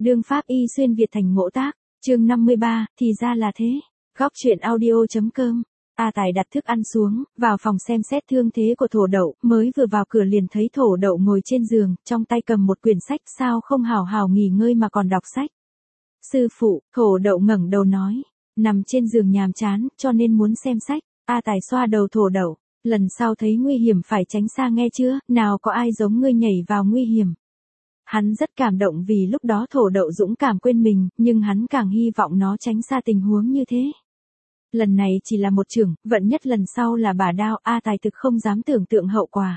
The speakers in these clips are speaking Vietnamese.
Đương pháp y xuyên Việt thành ngộ tác, chương 53, thì ra là thế. Góc truyện audio.com. A Tài đặt thức ăn xuống, vào phòng xem xét thương thế của Thổ Đậu, mới vừa vào cửa liền thấy Thổ Đậu ngồi trên giường, trong tay cầm một quyển sách, sao không hào hào nghỉ ngơi mà còn đọc sách. Sư phụ, Thổ Đậu ngẩng đầu nói, nằm trên giường nhàm chán, cho nên muốn xem sách. A Tài xoa đầu Thổ Đậu, lần sau thấy nguy hiểm phải tránh xa nghe chưa, nào có ai giống ngươi nhảy vào nguy hiểm. Hắn rất cảm động vì lúc đó Thổ Đậu dũng cảm quên mình, nhưng hắn càng hy vọng nó tránh xa tình huống như thế. Lần này chỉ là một chưởng, vận nhất lần sau là bả đao, A Tài thực không dám tưởng tượng hậu quả.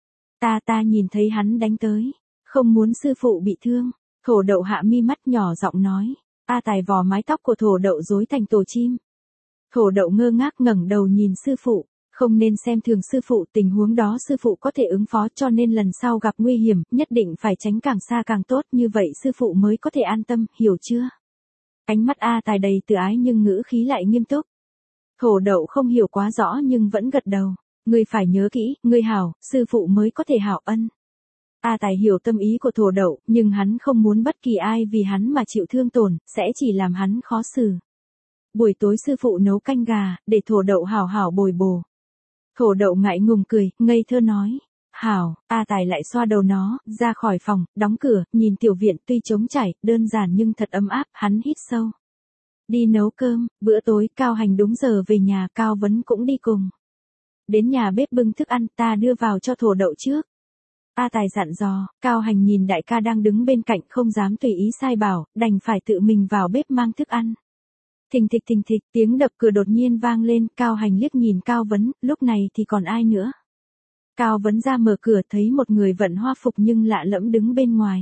Ta nhìn thấy hắn đánh tới, không muốn sư phụ bị thương. Thổ Đậu hạ mi mắt nhỏ giọng nói. A Tài vò mái tóc của Thổ Đậu rối thành tổ chim. Thổ Đậu ngơ ngác ngẩng đầu nhìn sư phụ. Không nên xem thường sư phụ, tình huống đó sư phụ có thể ứng phó, cho nên lần sau gặp nguy hiểm, nhất định phải tránh càng xa càng tốt, như vậy sư phụ mới có thể an tâm, hiểu chưa? Ánh mắt A Tài đầy từ ái nhưng ngữ khí lại nghiêm túc. Thổ Đậu không hiểu quá rõ nhưng vẫn gật đầu. Ngươi phải nhớ kỹ, ngươi hảo, sư phụ mới có thể hảo ân. A Tài hiểu tâm ý của Thổ Đậu, nhưng hắn không muốn bất kỳ ai vì hắn mà chịu thương tổn, sẽ chỉ làm hắn khó xử. Buổi tối sư phụ nấu canh gà, để Thổ Đậu hảo hảo bồi bổ. Thổ Đậu ngại ngùng cười, ngây thơ nói. Hảo, A Tài lại xoa đầu nó, ra khỏi phòng, đóng cửa, nhìn tiểu viện tuy trống trải, đơn giản nhưng thật ấm áp, hắn hít sâu. Đi nấu cơm, bữa tối, Cao Hành đúng giờ về nhà, Cao Vấn cũng đi cùng. Đến nhà bếp bưng thức ăn, ta đưa vào cho Thổ Đậu trước. A Tài dặn dò, Cao Hành nhìn đại ca đang đứng bên cạnh không dám tùy ý sai bảo, đành phải tự mình vào bếp mang thức ăn. Thình thịch, tiếng đập cửa đột nhiên vang lên, Cao Hành liếc nhìn Cao Vấn, lúc này thì còn ai nữa. Cao Vấn ra mở cửa thấy một người vận hoa phục nhưng lạ lẫm đứng bên ngoài.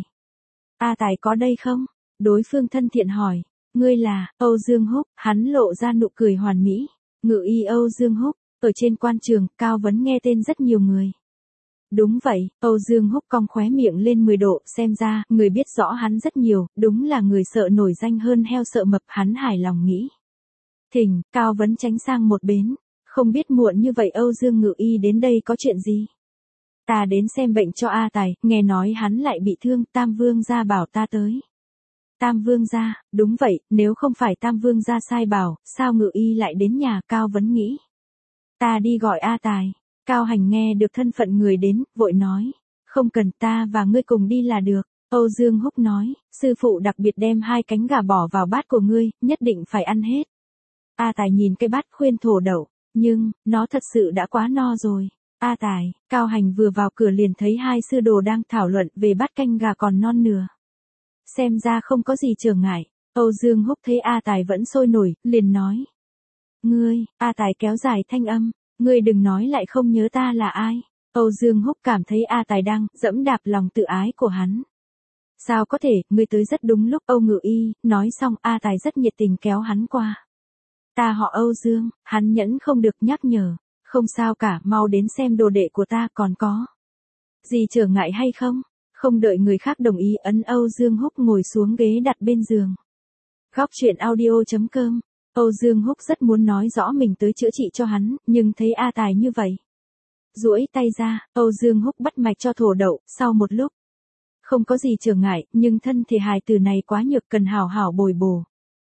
A Tài có đây không? Đối phương thân thiện hỏi, ngươi là, Âu Dương Húc, hắn lộ ra nụ cười hoàn mỹ. Ngự y Âu Dương Húc, ở trên quan trường, Cao Vấn nghe tên rất nhiều người. Đúng vậy, Âu Dương Húc cong khóe miệng lên 10 độ, xem ra, người biết rõ hắn rất nhiều, đúng là người sợ nổi danh hơn heo sợ mập, hắn hài lòng nghĩ. Thỉnh, Cao Vấn tránh sang một bên, không biết muộn như vậy Âu Dương ngự y đến đây có chuyện gì? Ta đến xem bệnh cho A Tài, nghe nói hắn lại bị thương, Tam Vương gia bảo ta tới. Tam Vương gia, đúng vậy, nếu không phải Tam Vương gia sai bảo, sao ngự y lại đến nhà, Cao Vấn nghĩ. Ta đi gọi A Tài. Cao Hành nghe được thân phận người đến, vội nói, không cần, ta và ngươi cùng đi là được. Âu Dương Húc nói, sư phụ đặc biệt đem 2 cánh gà bỏ vào bát của ngươi, nhất định phải ăn hết. A Tài nhìn cái bát khuyên Thổ Đậu, nhưng, nó thật sự đã quá no rồi. A Tài, Cao Hành vừa vào cửa liền thấy 2 sư đồ đang thảo luận về bát canh gà còn non nửa. Xem ra không có gì trở ngại. Âu Dương Húc thấy A Tài vẫn sôi nổi, liền nói. Ngươi, A Tài kéo dài thanh âm. Ngươi đừng nói lại không nhớ ta là ai. Âu Dương Húc cảm thấy A Tài đang dẫm đạp lòng tự ái của hắn. Sao có thể, ngươi tới rất đúng lúc. Âu ngự y, nói xong A Tài rất nhiệt tình kéo hắn qua. Ta họ Âu Dương, hắn nhẫn không được nhắc nhở. Không sao cả, mau đến xem đồ đệ của ta còn có. Gì trở ngại hay không? Không đợi người khác đồng ý, ấn Âu Dương Húc ngồi xuống ghế đặt bên giường. Góc truyện audio.com. Âu Dương Húc rất muốn nói rõ mình tới chữa trị cho hắn, nhưng thấy A Tài như vậy. Duỗi tay ra, Âu Dương Húc bắt mạch cho Thổ Đậu, sau một lúc. Không có gì trở ngại, nhưng thân thể hài tử này quá nhược cần hảo hảo bồi bổ.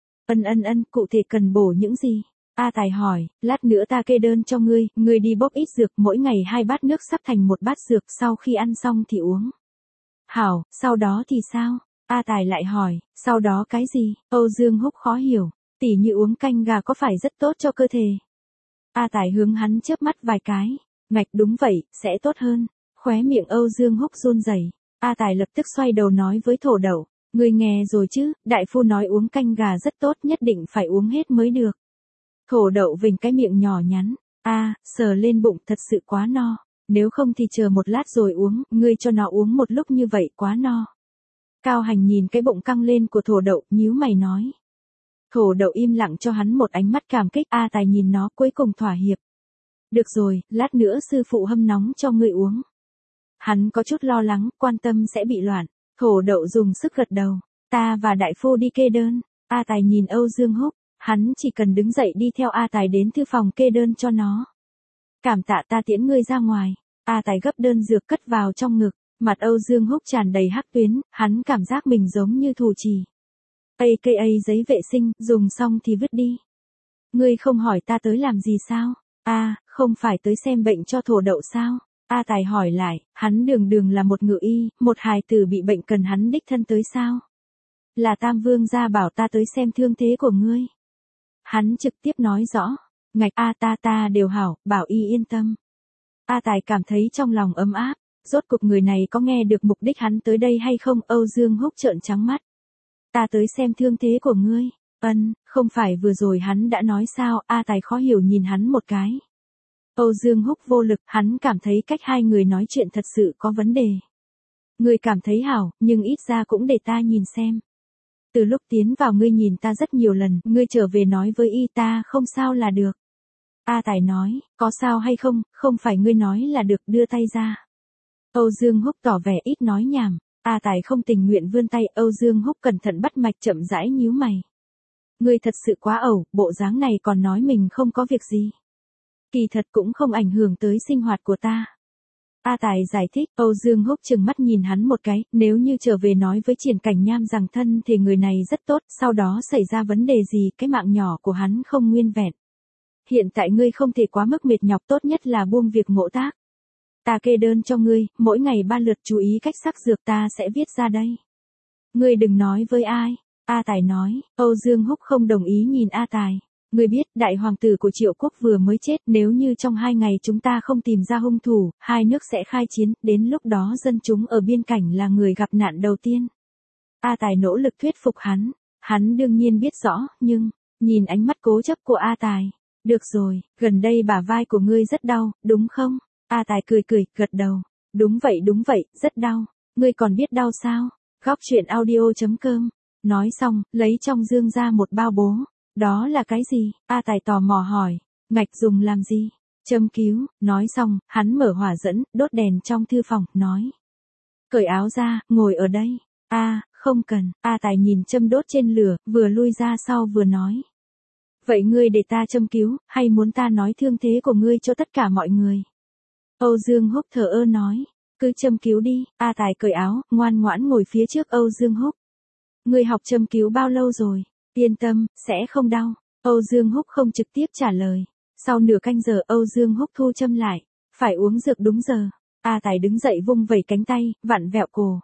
Ân, cụ thể cần bổ những gì? A Tài hỏi, lát nữa ta kê đơn cho ngươi đi bốc ít dược, mỗi ngày 2 bát nước sắp thành 1 bát dược, sau khi ăn xong thì uống. Hảo, sau đó thì sao? A Tài lại hỏi, sau đó cái gì? Âu Dương Húc khó hiểu. Tỉ như uống canh gà có phải rất tốt cho cơ thể? A Tài hướng hắn chớp mắt vài cái. Ngạch đúng vậy, sẽ tốt hơn. Khóe miệng Âu Dương Húc run rẩy. A Tài lập tức xoay đầu nói với Thổ Đậu. Ngươi nghe rồi chứ, đại phu nói uống canh gà rất tốt, nhất định phải uống hết mới được. Thổ Đậu vểnh cái miệng nhỏ nhắn. Sờ lên bụng, thật sự quá no. Nếu không thì chờ một lát rồi uống, ngươi cho nó uống một lúc như vậy quá no. Cao Hành nhìn cái bụng căng lên của Thổ Đậu, nhíu mày nói. Thổ Đậu im lặng cho hắn một ánh mắt cảm kích. A Tài nhìn nó cuối cùng thỏa hiệp. Được rồi, lát nữa sư phụ hâm nóng cho ngươi uống. Hắn có chút lo lắng, quan tâm sẽ bị loạn. Thổ Đậu dùng sức gật đầu. Ta và đại phu đi kê đơn. A Tài nhìn Âu Dương Húc. Hắn chỉ cần đứng dậy đi theo A Tài đến thư phòng kê đơn cho nó. Cảm tạ, ta tiễn ngươi ra ngoài. A Tài gấp đơn dược cất vào trong ngực. Mặt Âu Dương Húc tràn đầy hắc tuyến, hắn cảm giác mình giống như thủ trì. AKA giấy vệ sinh, dùng xong thì vứt đi. Ngươi không hỏi ta tới làm gì sao? Không phải tới xem bệnh cho thổ đậu sao? A Tài hỏi lại, hắn đường đường là một ngự y, một hài tử bị bệnh cần hắn đích thân tới sao? Là Tam Vương gia bảo ta tới xem thương thế của ngươi. Hắn trực tiếp nói rõ, ngạch ta đều hảo, bảo y yên tâm. A Tài cảm thấy trong lòng ấm áp, rốt cuộc người này có nghe được mục đích hắn tới đây hay không? Âu Dương Húc trợn trắng mắt. Ta tới xem thương thế của ngươi. Không phải vừa rồi hắn đã nói sao? A Tài khó hiểu nhìn hắn một cái. Âu Dương Húc vô lực, hắn cảm thấy cách hai người nói chuyện thật sự có vấn đề. Ngươi cảm thấy hảo, nhưng ít ra cũng để ta nhìn xem. Từ lúc tiến vào ngươi nhìn ta rất nhiều lần, ngươi trở về nói với y ta không sao là được. A Tài nói, có sao hay không, không phải ngươi nói là được, đưa tay ra. Âu Dương Húc tỏ vẻ ít nói nhảm. A Tài không tình nguyện vươn tay, Âu Dương Húc cẩn thận bắt mạch chậm rãi nhíu mày. Ngươi thật sự quá ẩu, bộ dáng này còn nói mình không có việc gì. Kỳ thật cũng không ảnh hưởng tới sinh hoạt của ta. A Tài giải thích, Âu Dương Húc trừng mắt nhìn hắn một cái, nếu như trở về nói với Triển Cảnh Nham rằng thân thì người này rất tốt, sau đó xảy ra vấn đề gì, cái mạng nhỏ của hắn không nguyên vẹn. Hiện tại ngươi không thể quá mức mệt nhọc, tốt nhất là buông việc ngộ tác. Ta kê đơn cho ngươi, mỗi ngày 3 lượt, chú ý cách sắc dược ta sẽ viết ra đây. Ngươi đừng nói với ai. A Tài nói, Âu Dương Húc không đồng ý nhìn A Tài. Ngươi biết, đại hoàng tử của Triệu Quốc vừa mới chết, nếu như trong 2 ngày chúng ta không tìm ra hung thủ, hai nước sẽ khai chiến, đến lúc đó dân chúng ở biên cảnh là người gặp nạn đầu tiên. A Tài nỗ lực thuyết phục hắn đương nhiên biết rõ, nhưng, nhìn ánh mắt cố chấp của A Tài. Được rồi, gần đây bả vai của ngươi rất đau, đúng không? A Tài cười, gật đầu. Đúng vậy, rất đau. Ngươi còn biết đau sao? Góc truyện audio.com. Nói xong, lấy trong dương ra một bao bố. Đó là cái gì? A Tài tò mò hỏi. Ngạch dùng làm gì? Châm cứu. Nói xong, hắn mở hỏa dẫn, đốt đèn trong thư phòng, nói. Cởi áo ra, ngồi ở đây. Không cần. A Tài nhìn châm đốt trên lửa, vừa lui ra sau vừa nói. Vậy ngươi để ta châm cứu, hay muốn ta nói thương thế của ngươi cho tất cả mọi người? Âu Dương Húc thờ ơ nói. Cứ châm cứu đi. A Tài cởi áo, ngoan ngoãn ngồi phía trước Âu Dương Húc. Ngươi học châm cứu bao lâu rồi? Yên tâm, sẽ không đau. Âu Dương Húc không trực tiếp trả lời. Sau nửa canh giờ Âu Dương Húc thu châm lại. Phải uống dược đúng giờ. A Tài đứng dậy vung vẩy cánh tay, vặn vẹo cổ.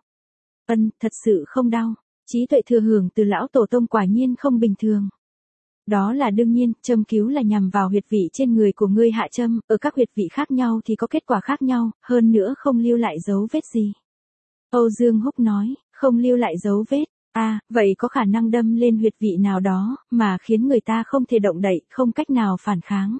Thật sự không đau. Trí tuệ thừa hưởng từ lão tổ tông quả nhiên không bình thường. Đó là đương nhiên, châm cứu là nhằm vào huyệt vị trên người của ngươi hạ châm, ở các huyệt vị khác nhau thì có kết quả khác nhau, hơn nữa không lưu lại dấu vết gì. Âu Dương Húc nói, không lưu lại dấu vết. Vậy có khả năng đâm lên huyệt vị nào đó, mà khiến người ta không thể động đậy, không cách nào phản kháng.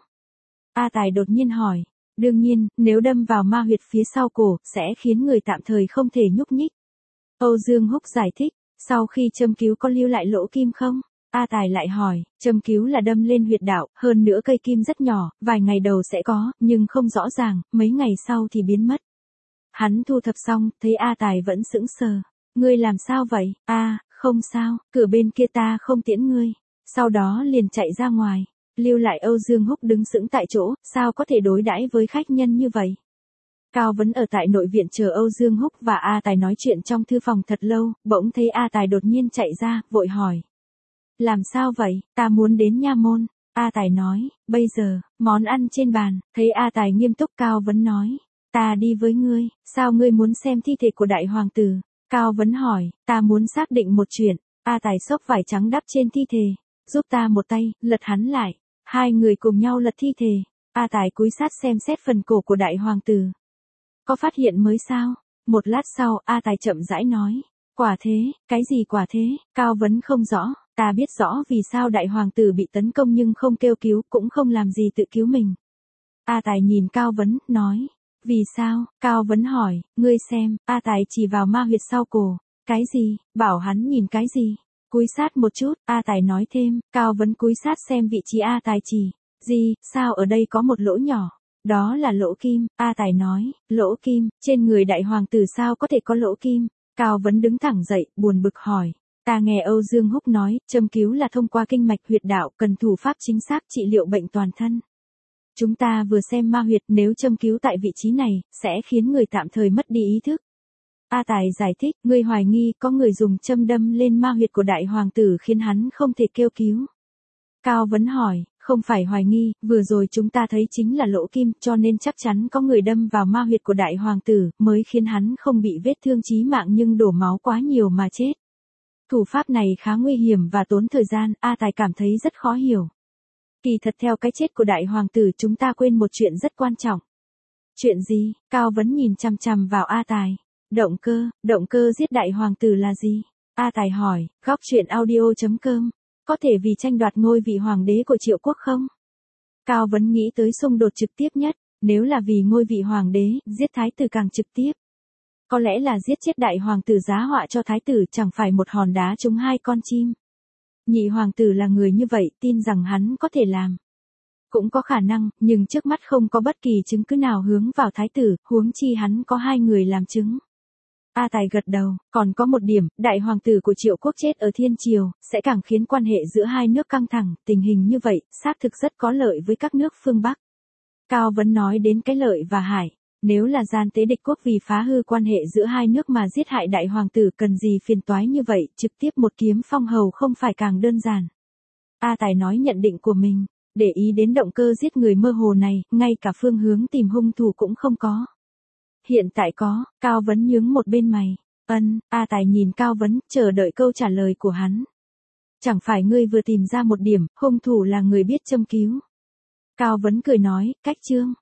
A Tài đột nhiên hỏi, đương nhiên, nếu đâm vào ma huyệt phía sau cổ, sẽ khiến người tạm thời không thể nhúc nhích. Âu Dương Húc giải thích, sau khi châm cứu có lưu lại lỗ kim không? A Tài lại hỏi, châm cứu là đâm lên huyệt đạo, hơn nữa cây kim rất nhỏ, vài ngày đầu sẽ có, nhưng không rõ ràng, mấy ngày sau thì biến mất. Hắn thu thập xong, thấy A Tài vẫn sững sờ. Ngươi làm sao vậy? Không sao, cửa bên kia ta không tiễn ngươi. Sau đó liền chạy ra ngoài. Lưu lại Âu Dương Húc đứng sững tại chỗ, sao có thể đối đãi với khách nhân như vậy? Cao Vấn ở tại nội viện chờ Âu Dương Húc và A Tài nói chuyện trong thư phòng thật lâu, bỗng thấy A Tài đột nhiên chạy ra, vội hỏi. Làm sao vậy? Ta muốn đến nha môn. A Tài nói, bây giờ, món ăn trên bàn, thấy A Tài nghiêm túc Cao Vấn nói. Ta đi với ngươi, sao ngươi muốn xem thi thể của đại hoàng tử? Cao Vấn hỏi, ta muốn xác định một chuyện. A Tài xốc vải trắng đắp trên thi thể, giúp ta một tay, lật hắn lại. Hai người cùng nhau lật thi thể. A Tài cúi sát xem xét phần cổ của đại hoàng tử. Có phát hiện mới sao? Một lát sau, A Tài chậm rãi nói. Quả thế, cái gì quả thế? Cao Vấn không rõ, ta biết rõ vì sao đại hoàng tử bị tấn công nhưng không kêu cứu, cũng không làm gì tự cứu mình. A Tài nhìn Cao Vấn, nói. Vì sao? Cao Vấn hỏi, ngươi xem, A Tài chỉ vào ma huyệt sau cổ. Cái gì? Bảo hắn nhìn cái gì? Cúi sát một chút, A Tài nói thêm, Cao Vấn cúi sát xem vị trí A Tài chỉ. Gì, sao ở đây có một lỗ nhỏ? Đó là lỗ kim, A Tài nói, lỗ kim, trên người đại hoàng tử sao có thể có lỗ kim? Cao Vấn đứng thẳng dậy, buồn bực hỏi. Ta nghe Âu Dương Húc nói, châm cứu là thông qua kinh mạch huyệt đạo, cần thủ pháp chính xác trị liệu bệnh toàn thân. Chúng ta vừa xem ma huyệt, nếu châm cứu tại vị trí này, sẽ khiến người tạm thời mất đi ý thức. A Tài giải thích, ngươi hoài nghi có người dùng châm đâm lên ma huyệt của đại hoàng tử khiến hắn không thể kêu cứu. Cao Vấn hỏi, không phải hoài nghi, vừa rồi chúng ta thấy chính là lỗ kim, cho nên chắc chắn có người đâm vào ma huyệt của đại hoàng tử, mới khiến hắn không bị vết thương chí mạng nhưng đổ máu quá nhiều mà chết. Thủ pháp này khá nguy hiểm và tốn thời gian, A Tài cảm thấy rất khó hiểu. Kỳ thật theo cái chết của đại hoàng tử chúng ta quên một chuyện rất quan trọng. Chuyện gì? Cao Vấn nhìn chằm chằm vào A Tài. Động cơ giết đại hoàng tử là gì? A Tài hỏi, góc truyện audio.com. Có thể vì tranh đoạt ngôi vị hoàng đế của Triệu Quốc không? Cao Vấn nghĩ tới xung đột trực tiếp nhất, nếu là vì ngôi vị hoàng đế, giết thái tử càng trực tiếp. Có lẽ là giết chết đại hoàng tử giá họa cho thái tử chẳng phải một hòn đá trúng hai con chim. Nhị hoàng tử là người như vậy, tin rằng hắn có thể làm. Cũng có khả năng, nhưng trước mắt không có bất kỳ chứng cứ nào hướng vào thái tử, huống chi hắn có hai người làm chứng. A Tài gật đầu, còn có một điểm, đại hoàng tử của Triệu Quốc chết ở Thiên Triều, sẽ càng khiến quan hệ giữa hai nước căng thẳng, tình hình như vậy, xác thực rất có lợi với các nước phương Bắc. Cao Vấn nói đến cái lợi và hại, nếu là gian tế địch quốc vì phá hư quan hệ giữa hai nước mà giết hại đại hoàng tử cần gì phiền toái như vậy, trực tiếp một kiếm phong hầu không phải càng đơn giản. A Tài nói nhận định của mình, để ý đến động cơ giết người mơ hồ này, ngay cả phương hướng tìm hung thủ cũng không có. Hiện tại có, Cao Vấn nhướng một bên mày. A Tài nhìn Cao Vấn, chờ đợi câu trả lời của hắn. Chẳng phải ngươi vừa tìm ra một điểm, hung thủ là người biết châm cứu. Cao Vấn cười nói, cách chương.